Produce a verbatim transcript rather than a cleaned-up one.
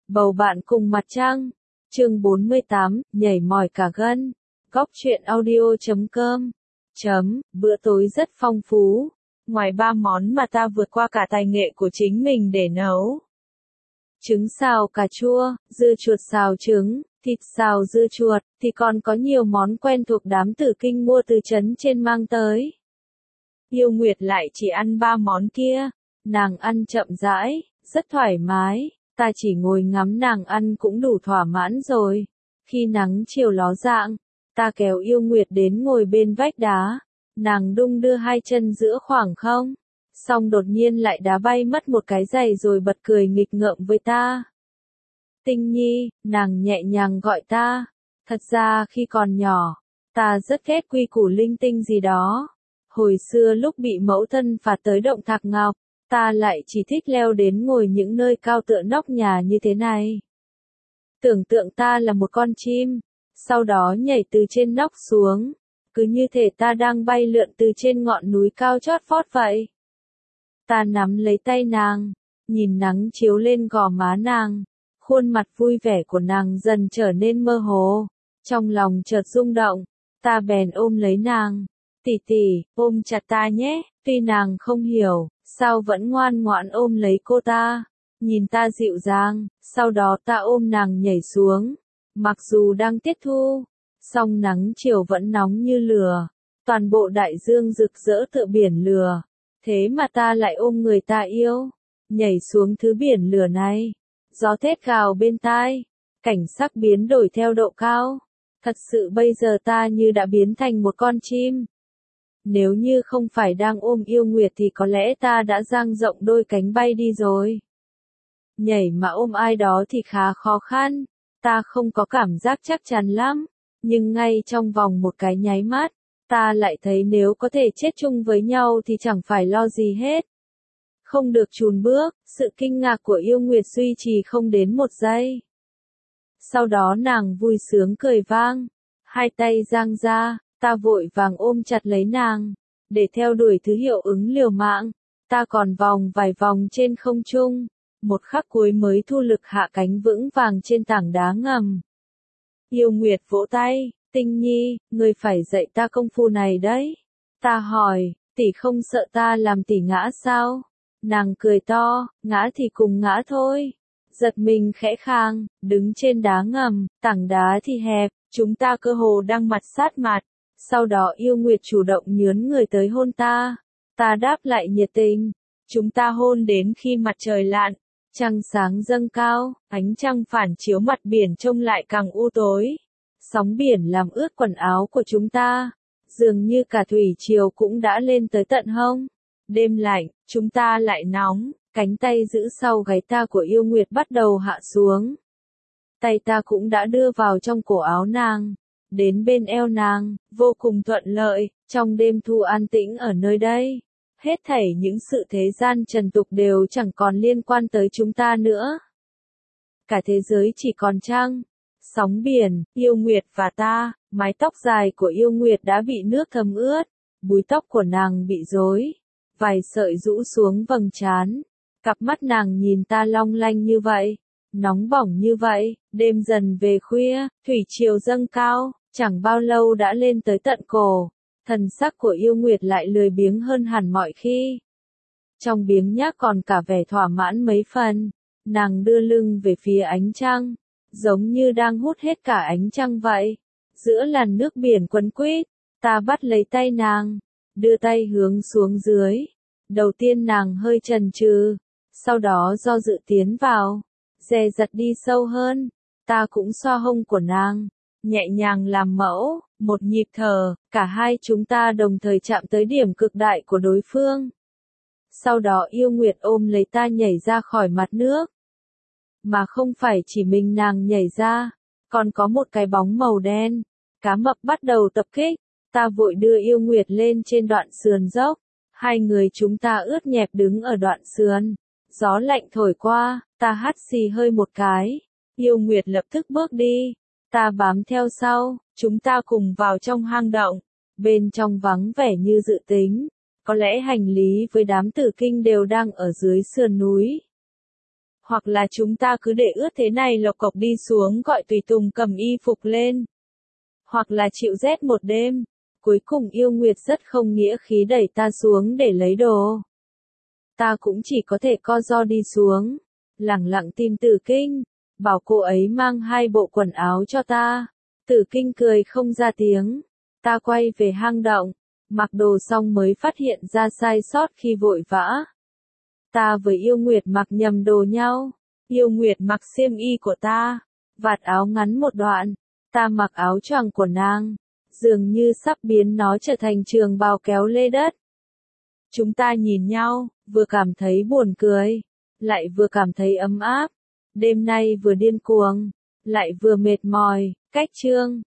Bầu bạn cùng mặt trăng. Chương bốn mươi tám, nhảy mỏi cả gân. Góc truyện audio chấm com. Chấm, bữa tối rất phong phú. Ngoài ba món mà ta vượt qua cả tài nghệ của chính mình để nấu. Trứng xào cà chua, dưa chuột xào trứng, thịt xào dưa chuột, thì còn có nhiều món quen thuộc đám tử kinh mua từ trấn trên mang tới. Yêu Nguyệt lại chỉ ăn ba món kia. Nàng ăn chậm rãi, rất thoải mái. Ta chỉ ngồi ngắm nàng ăn cũng đủ thỏa mãn rồi. Khi nắng chiều ló dạng, ta kéo Yêu Nguyệt đến ngồi bên vách đá. Nàng đung đưa hai chân giữa khoảng không. Xong đột nhiên lại đá bay mất một cái giày rồi bật cười nghịch ngợm với ta. Tinh Nhi, nàng nhẹ nhàng gọi ta. Thật ra khi còn nhỏ, ta rất ghét quy củ linh tinh gì đó. Hồi xưa lúc bị mẫu thân phạt tới động Thạc Ngọc, ta lại chỉ thích leo đến ngồi những nơi cao tựa nóc nhà như thế này. Tưởng tượng ta là một con chim, sau đó nhảy từ trên nóc xuống, cứ như thể ta đang bay lượn từ trên ngọn núi cao chót vót vậy. Ta nắm lấy tay nàng, nhìn nắng chiếu lên gò má nàng, khuôn mặt vui vẻ của nàng dần trở nên mơ hồ, trong lòng chợt rung động, ta bèn ôm lấy nàng. Tỷ tỷ, ôm chặt ta nhé. Tuy nàng không hiểu, sao vẫn ngoan ngoãn ôm lấy cô ta. Nhìn ta dịu dàng, sau đó ta ôm nàng nhảy xuống. Mặc dù đang tiết thu, song nắng chiều vẫn nóng như lửa. Toàn bộ đại dương rực rỡ tựa biển lửa. Thế mà ta lại ôm người ta yêu. Nhảy xuống thứ biển lửa này. Gió thét gào bên tai. Cảnh sắc biến đổi theo độ cao. Thật sự bây giờ ta như đã biến thành một con chim. Nếu như không phải đang ôm Yêu Nguyệt thì có lẽ ta đã dang rộng đôi cánh bay đi rồi. Nhảy mà ôm ai đó thì khá khó khăn, ta không có cảm giác chắc chắn lắm, nhưng ngay trong vòng một cái nháy mắt, ta lại thấy nếu có thể chết chung với nhau thì chẳng phải lo gì hết. Không được chùn bước, sự kinh ngạc của Yêu Nguyệt duy trì không đến một giây. Sau đó nàng vui sướng cười vang, hai tay giang ra. Ta vội vàng ôm chặt lấy nàng, để theo đuổi thứ hiệu ứng liều mạng. Ta còn vòng vài vòng trên không trung, một khắc cuối mới thu lực hạ cánh vững vàng trên tảng đá ngầm. Yêu Nguyệt vỗ tay, Tinh Nhi, ngươi phải dạy ta công phu này đấy. Ta hỏi, tỷ không sợ ta làm tỷ ngã sao? Nàng cười to, ngã thì cùng ngã thôi. Giật mình khẽ khang, đứng trên đá ngầm, tảng đá thì hẹp, chúng ta cơ hồ đang mặt sát mặt. Sau đó Yêu Nguyệt chủ động nhướn người tới hôn ta. Ta đáp lại nhiệt tình. Chúng ta hôn đến khi mặt trời lặn. Trăng sáng dâng cao, ánh trăng phản chiếu mặt biển trông lại càng u tối. Sóng biển làm ướt quần áo của chúng ta. Dường như cả thủy triều cũng đã lên tới tận hông. Đêm lạnh, chúng ta lại nóng. Cánh tay giữ sau gáy ta của Yêu Nguyệt bắt đầu hạ xuống. Tay ta cũng đã đưa vào trong cổ áo nàng. Đến bên eo nàng, vô cùng thuận lợi, trong đêm thu an tĩnh ở nơi đây. Hết thảy những sự thế gian trần tục đều chẳng còn liên quan tới chúng ta nữa. Cả thế giới chỉ còn trăng, sóng biển, Yêu Nguyệt và ta. Mái tóc dài của Yêu Nguyệt đã bị nước thấm ướt, búi tóc của nàng bị rối, vài sợi rũ xuống vầng trán. Cặp mắt nàng nhìn ta long lanh như vậy, nóng bỏng như vậy. Đêm dần về khuya, thủy triều dâng cao. Chẳng bao lâu đã lên tới tận cổ, thần sắc của Yêu Nguyệt lại lười biếng hơn hẳn mọi khi. Trong biếng nhác còn cả vẻ thỏa mãn mấy phần, nàng đưa lưng về phía ánh trăng, giống như đang hút hết cả ánh trăng vậy. Giữa làn nước biển quấn quýt, ta bắt lấy tay nàng, đưa tay hướng xuống dưới. Đầu tiên nàng hơi chần chừ, sau đó do dự tiến vào, dè dặt đi sâu hơn, ta cũng xoa hông của nàng. Nhẹ nhàng làm mẫu, một nhịp thở, cả hai chúng ta đồng thời chạm tới điểm cực đại của đối phương. Sau đó Yêu Nguyệt ôm lấy ta nhảy ra khỏi mặt nước. Mà không phải chỉ mình nàng nhảy ra, còn có một cái bóng màu đen. Cá mập bắt đầu tập kích, ta vội đưa Yêu Nguyệt lên trên đoạn sườn dốc. Hai người chúng ta ướt nhẹp đứng ở đoạn sườn. Gió lạnh thổi qua, ta hắt xì hơi một cái. Yêu Nguyệt lập tức bước đi. Ta bám theo sau, chúng ta cùng vào trong hang động. Bên trong vắng vẻ như dự tính. Có lẽ hành lý với đám tử kinh đều đang ở dưới sườn núi. Hoặc là chúng ta cứ để ướt thế này lộc cộc đi xuống gọi tùy tùng cầm y phục lên. Hoặc là chịu rét một đêm. Cuối cùng yêu nguyệt rất không nghĩa khí đẩy ta xuống để lấy đồ. Ta cũng chỉ có thể co ro đi xuống. Lẳng lặng tìm Tử Kinh. Bảo cô ấy mang hai bộ quần áo cho ta. Tử Kinh cười không ra tiếng. Ta quay về hang động. Mặc đồ xong mới phát hiện ra sai sót khi vội vã. Ta với yêu nguyệt mặc nhầm đồ nhau. Yêu nguyệt mặc xiêm y của ta. Vạt áo ngắn một đoạn. Ta mặc áo choàng của nàng. Dường như sắp biến nó trở thành trường bào kéo lê đất. Chúng ta nhìn nhau, vừa cảm thấy buồn cười, lại vừa cảm thấy ấm áp. Đêm nay vừa điên cuồng, lại vừa mệt mỏi. Cách chương